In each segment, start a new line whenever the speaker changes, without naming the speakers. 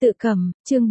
Tự cầm, chương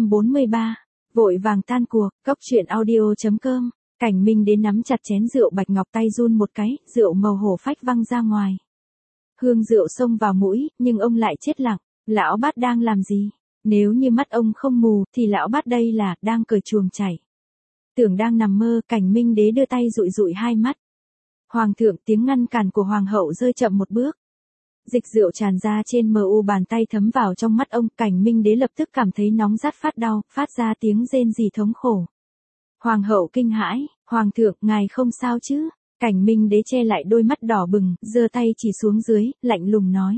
743. Vội vàng tan cuộc, cốc truyện audio.com. Cảnh Minh đến nắm chặt chén rượu bạch ngọc tay run một cái, rượu màu hổ phách văng ra ngoài. Hương rượu xông vào mũi, nhưng ông lại chết lặng. Lão bát đang làm gì? Nếu như mắt ông không mù, thì lão bát đây là đang cởi chuồng chảy. Tưởng đang nằm mơ, Cảnh Minh đế đưa tay dụi dụi hai mắt. Hoàng thượng, tiếng ngăn cản của hoàng hậu rơi chậm một bước. Dịch rượu tràn ra trên mu bàn tay thấm vào trong mắt ông, Cảnh Minh đế lập tức cảm thấy nóng rát phát đau, phát ra tiếng rên rỉ thống khổ. Hoàng hậu kinh hãi, hoàng thượng, ngài không sao chứ? Cảnh Minh đế che lại đôi mắt đỏ bừng, giơ tay chỉ xuống dưới, lạnh lùng nói.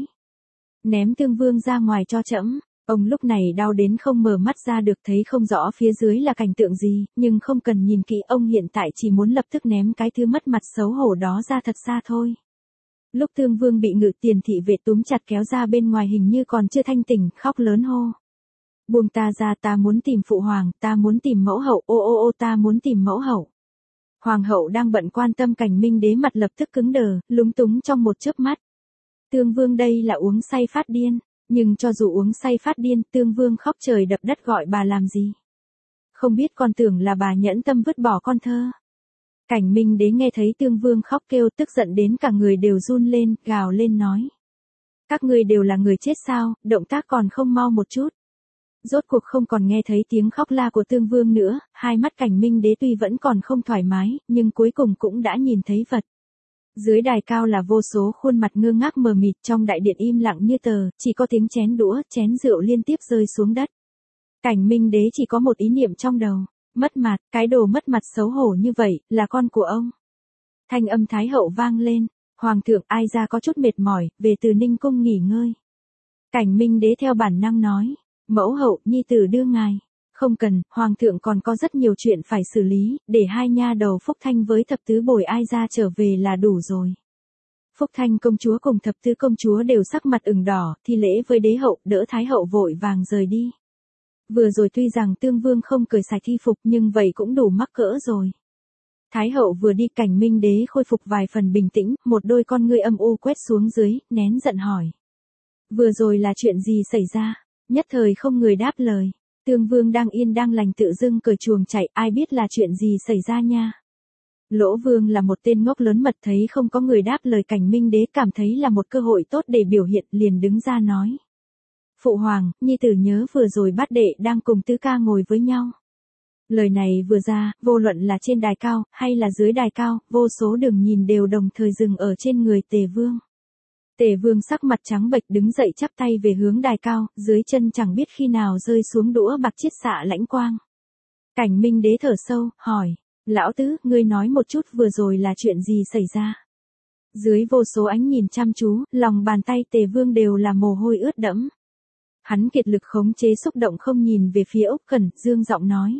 Ném Tương Vương ra ngoài cho trẫm. Ông lúc này đau đến không mở mắt ra được, thấy không rõ phía dưới là cảnh tượng gì, nhưng không cần nhìn kỹ, ông hiện tại chỉ muốn lập tức ném cái thứ mất mặt xấu hổ đó ra thật xa thôi. Lúc Tương Vương bị Ngự Tiền thị vệ túm chặt kéo ra bên ngoài hình như còn chưa thanh tỉnh, khóc lớn hô. Buông ta ra, ta muốn tìm phụ hoàng, ta muốn tìm mẫu hậu, ô ta muốn tìm mẫu hậu. Hoàng hậu đang bận quan tâm Cảnh Minh đế, mặt lập tức cứng đờ, lúng túng trong một chớp mắt. Tương Vương đây là uống say phát điên, nhưng cho dù uống say phát điên, Tương Vương khóc trời đập đất gọi bà làm gì? Không biết, con tưởng là bà nhẫn tâm vứt bỏ con thơ. Cảnh Minh đế nghe thấy Tương Vương khóc kêu, tức giận đến cả người đều run lên, gào lên nói. Các ngươi đều là người chết sao, động tác còn không mau một chút. Rốt cuộc không còn nghe thấy tiếng khóc la của Tương Vương nữa, hai mắt Cảnh Minh đế tuy vẫn còn không thoải mái, nhưng cuối cùng cũng đã nhìn thấy vật. Dưới đài cao là vô số khuôn mặt ngơ ngác mờ mịt, trong đại điện im lặng như tờ, chỉ có tiếng chén đũa, chén rượu liên tiếp rơi xuống đất. Cảnh Minh đế chỉ có một ý niệm trong đầu. Mất mặt, cái đồ mất mặt xấu hổ như vậy, là con của ông. Thanh âm Thái hậu vang lên, hoàng thượng, ai ra có chút mệt mỏi, về từ Ninh cung nghỉ ngơi. Cảnh Minh đế theo bản năng nói, mẫu hậu, nhi tử đưa ngài. Không cần, hoàng thượng còn có rất nhiều chuyện phải xử lý, để hai nha đầu Phúc Thanh với thập tứ bồi ai ra trở về là đủ rồi. Phúc Thanh công chúa cùng thập tứ công chúa đều sắc mặt ửng đỏ, thi lễ với đế hậu, đỡ Thái hậu vội vàng rời đi. Vừa rồi tuy rằng Tương Vương không cởi sạch thi phục, nhưng vậy cũng đủ mắc cỡ rồi. Thái hậu vừa đi, Cảnh Minh đế khôi phục vài phần bình tĩnh, một đôi con ngươi âm u quét xuống dưới, nén giận hỏi. Vừa rồi là chuyện gì xảy ra? Nhất thời không người đáp lời. Tương Vương đang yên đang lành tự dưng cởi chuồng chạy, ai biết là chuyện gì xảy ra nha. Lỗ Vương là một tên ngốc lớn mật, thấy không có người đáp lời, Cảnh Minh đế cảm thấy là một cơ hội tốt để biểu hiện, liền đứng ra nói. Phụ hoàng, nhi tử nhớ vừa rồi bát đệ đang cùng tứ ca ngồi với nhau. Lời này vừa ra, vô luận là trên đài cao, hay là dưới đài cao, vô số đường nhìn đều đồng thời dừng ở trên người Tề Vương. Tề Vương sắc mặt trắng bệch đứng dậy chắp tay về hướng đài cao, dưới chân chẳng biết khi nào rơi xuống đũa bạc chiết xạ lãnh quang. Cảnh Minh đế thở sâu, hỏi, lão tứ, ngươi nói một chút vừa rồi là chuyện gì xảy ra? Dưới vô số ánh nhìn chăm chú, lòng bàn tay Tề Vương đều là mồ hôi ướt đẫm. Hắn kiệt lực khống chế xúc động không nhìn về phía Úc Cẩn, dương giọng nói.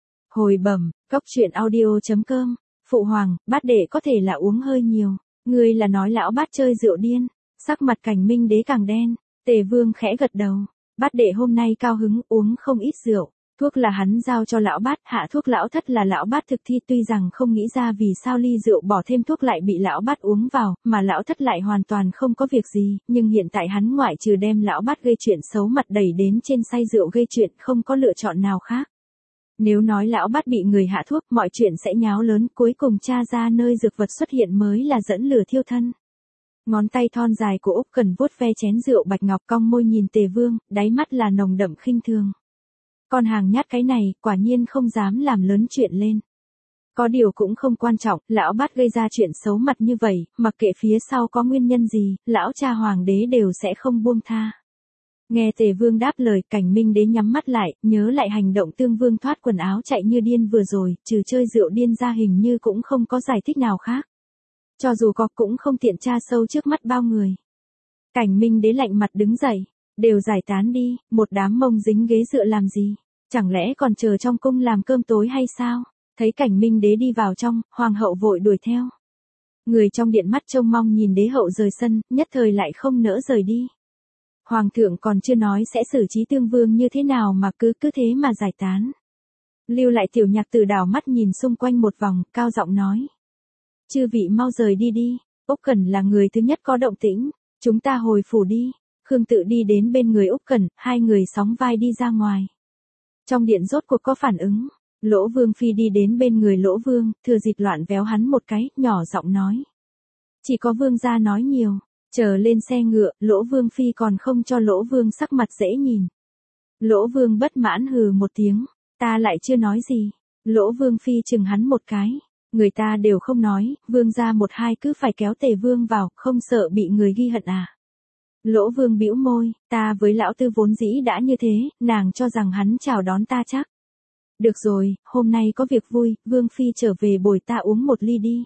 Hồi bẩm, cốc truyện audio.com, phụ hoàng, bát đệ có thể là uống hơi nhiều, ngươi là nói lão bát chơi rượu điên. Sắc mặt Cảnh Minh đế càng đen, Tề Vương khẽ gật đầu, bát đệ hôm nay cao hứng uống không ít rượu, thuốc là hắn giao cho lão bát, hạ thuốc lão thất là lão bát thực thi, tuy rằng không nghĩ ra vì sao ly rượu bỏ thêm thuốc lại bị lão bát uống vào, mà lão thất lại hoàn toàn không có việc gì, nhưng hiện tại hắn ngoại trừ đem lão bát gây chuyện xấu mặt đẩy đến trên say rượu gây chuyện, không có lựa chọn nào khác. Nếu nói lão bát bị người hạ thuốc, mọi chuyện sẽ nháo lớn, cuối cùng tra ra nơi dược vật xuất hiện mới là dẫn lửa thiêu thân. Ngón tay thon dài của Úc Cẩn vuốt ve chén rượu bạch ngọc, cong môi nhìn Tề Vương, đáy mắt là nồng đậm khinh thường. Con hàng nhát cái này, quả nhiên không dám làm lớn chuyện lên. Có điều cũng không quan trọng, lão bát gây ra chuyện xấu mặt như vậy, mặc kệ phía sau có nguyên nhân gì, lão cha hoàng đế đều sẽ không buông tha. Nghe Tề Vương đáp lời, Cảnh Minh đế nhắm mắt lại, nhớ lại hành động Tương Vương thoát quần áo chạy như điên vừa rồi, trừ chơi rượu điên ra hình như cũng không có giải thích nào khác. Cho dù có cũng không tiện tra sâu trước mắt bao người. Cảnh Minh đế lạnh mặt đứng dậy, đều giải tán đi, một đám mông dính ghế dựa làm gì, chẳng lẽ còn chờ trong cung làm cơm tối hay sao? Thấy Cảnh Minh đế đi vào trong, hoàng hậu vội đuổi theo. Người trong điện mắt trông mong nhìn đế hậu rời sân, nhất thời lại không nỡ rời đi. Hoàng thượng còn chưa nói sẽ xử trí Tương Vương như thế nào mà cứ thế mà giải tán. Lưu lại tiểu nhạc tử đảo mắt nhìn xung quanh một vòng, cao giọng nói. Chư vị mau rời đi đi, Úc Cẩn là người thứ nhất có động tĩnh, chúng ta hồi phủ đi. Khương Tự đi đến bên người Úc Cẩn, hai người sóng vai đi ra ngoài. Trong điện rốt cuộc có phản ứng, Lỗ Vương Phi đi đến bên người Lỗ Vương, thừa dịp loạn véo hắn một cái, nhỏ giọng nói. Chỉ có Vương gia nói nhiều, chờ lên xe ngựa, Lỗ Vương Phi còn không cho Lỗ Vương sắc mặt dễ nhìn. Lỗ Vương bất mãn hừ một tiếng, ta lại chưa nói gì. Lỗ Vương Phi chừng hắn một cái, người ta đều không nói, Vương gia một hai cứ phải kéo Tề Vương vào, không sợ bị người ghi hận à. Lỗ Vương bĩu môi, ta với lão tư vốn dĩ đã như thế, nàng cho rằng hắn chào đón ta chắc. Được rồi, hôm nay có việc vui, Vương Phi trở về bồi ta uống một ly đi.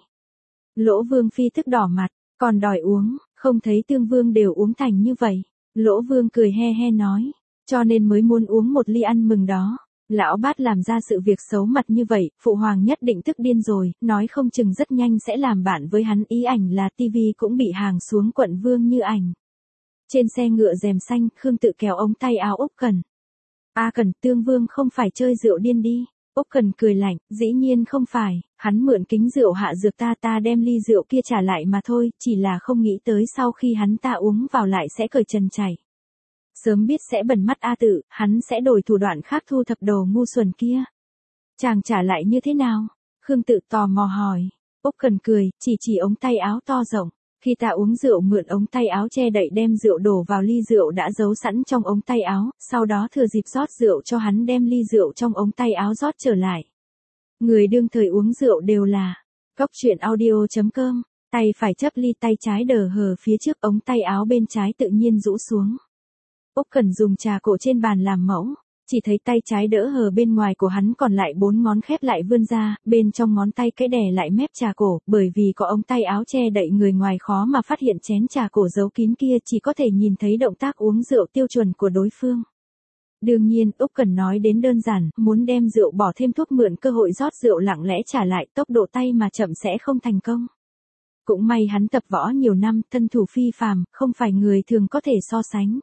Lỗ Vương Phi tức đỏ mặt, còn đòi uống, không thấy Tương Vương đều uống thành như vậy. Lỗ Vương cười he he nói, cho nên mới muốn uống một ly ăn mừng đó. Lão bát làm ra sự việc xấu mặt như vậy, phụ hoàng nhất định tức điên rồi, nói không chừng rất nhanh sẽ làm bạn với hắn. Ý ảnh là tivi cũng bị hàng xuống quận Vương Như Ảnh. Trên xe ngựa rèm xanh, Khương Tự kéo ống tay áo Úc Cẩn. A Cẩn, Tương Vương không phải chơi rượu điên đi. Úc Cẩn cười lạnh, dĩ nhiên không phải, hắn mượn kính rượu hạ dược ta đem ly rượu kia trả lại mà thôi, chỉ là không nghĩ tới sau khi hắn ta uống vào lại sẽ cởi trần chảy. Sớm biết sẽ bẩn mắt A Tự, hắn sẽ đổi thủ đoạn khác thu thập đồ ngu xuẩn kia. Chàng trả lại như thế nào? Khương Tự tò mò hỏi. Úc Cẩn cười, chỉ ống tay áo to rộng. Khi ta uống rượu mượn ống tay áo che đậy đem rượu đổ vào ly rượu đã giấu sẵn trong ống tay áo, sau đó thừa dịp rót rượu cho hắn đem ly rượu trong ống tay áo rót trở lại. Người đương thời uống rượu đều là Cóc Truyện Audio.com, tay phải chấp ly tay trái đờ hờ phía trước ống tay áo bên trái tự nhiên rũ xuống. Úc Cẩn dùng trà cổ trên bàn làm mẫu, chỉ thấy tay trái đỡ hờ bên ngoài của hắn còn lại 4 ngón khép lại vươn ra, bên trong ngón tay cái đè lại mép trà cổ, bởi vì có ống tay áo che đậy người ngoài khó mà phát hiện chén trà cổ giấu kín kia, chỉ có thể nhìn thấy động tác uống rượu tiêu chuẩn của đối phương. Đương nhiên, Úc Cẩn nói đến đơn giản, muốn đem rượu bỏ thêm thuốc mượn cơ hội rót rượu lặng lẽ trả lại, tốc độ tay mà chậm sẽ không thành công. Cũng may hắn tập võ nhiều năm, thân thủ phi phàm, không phải người thường có thể so sánh.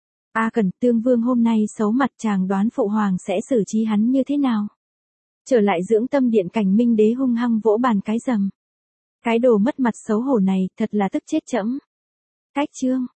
A Cẩn, Tương Vương hôm nay xấu mặt, chàng đoán phụ hoàng sẽ xử trí hắn như thế nào? Trở lại dưỡng tâm điện, Cảnh Minh Đế hung hăng vỗ bàn cái rầm. Cái đồ mất mặt xấu hổ này, thật là tức chết trẫm. Cách chương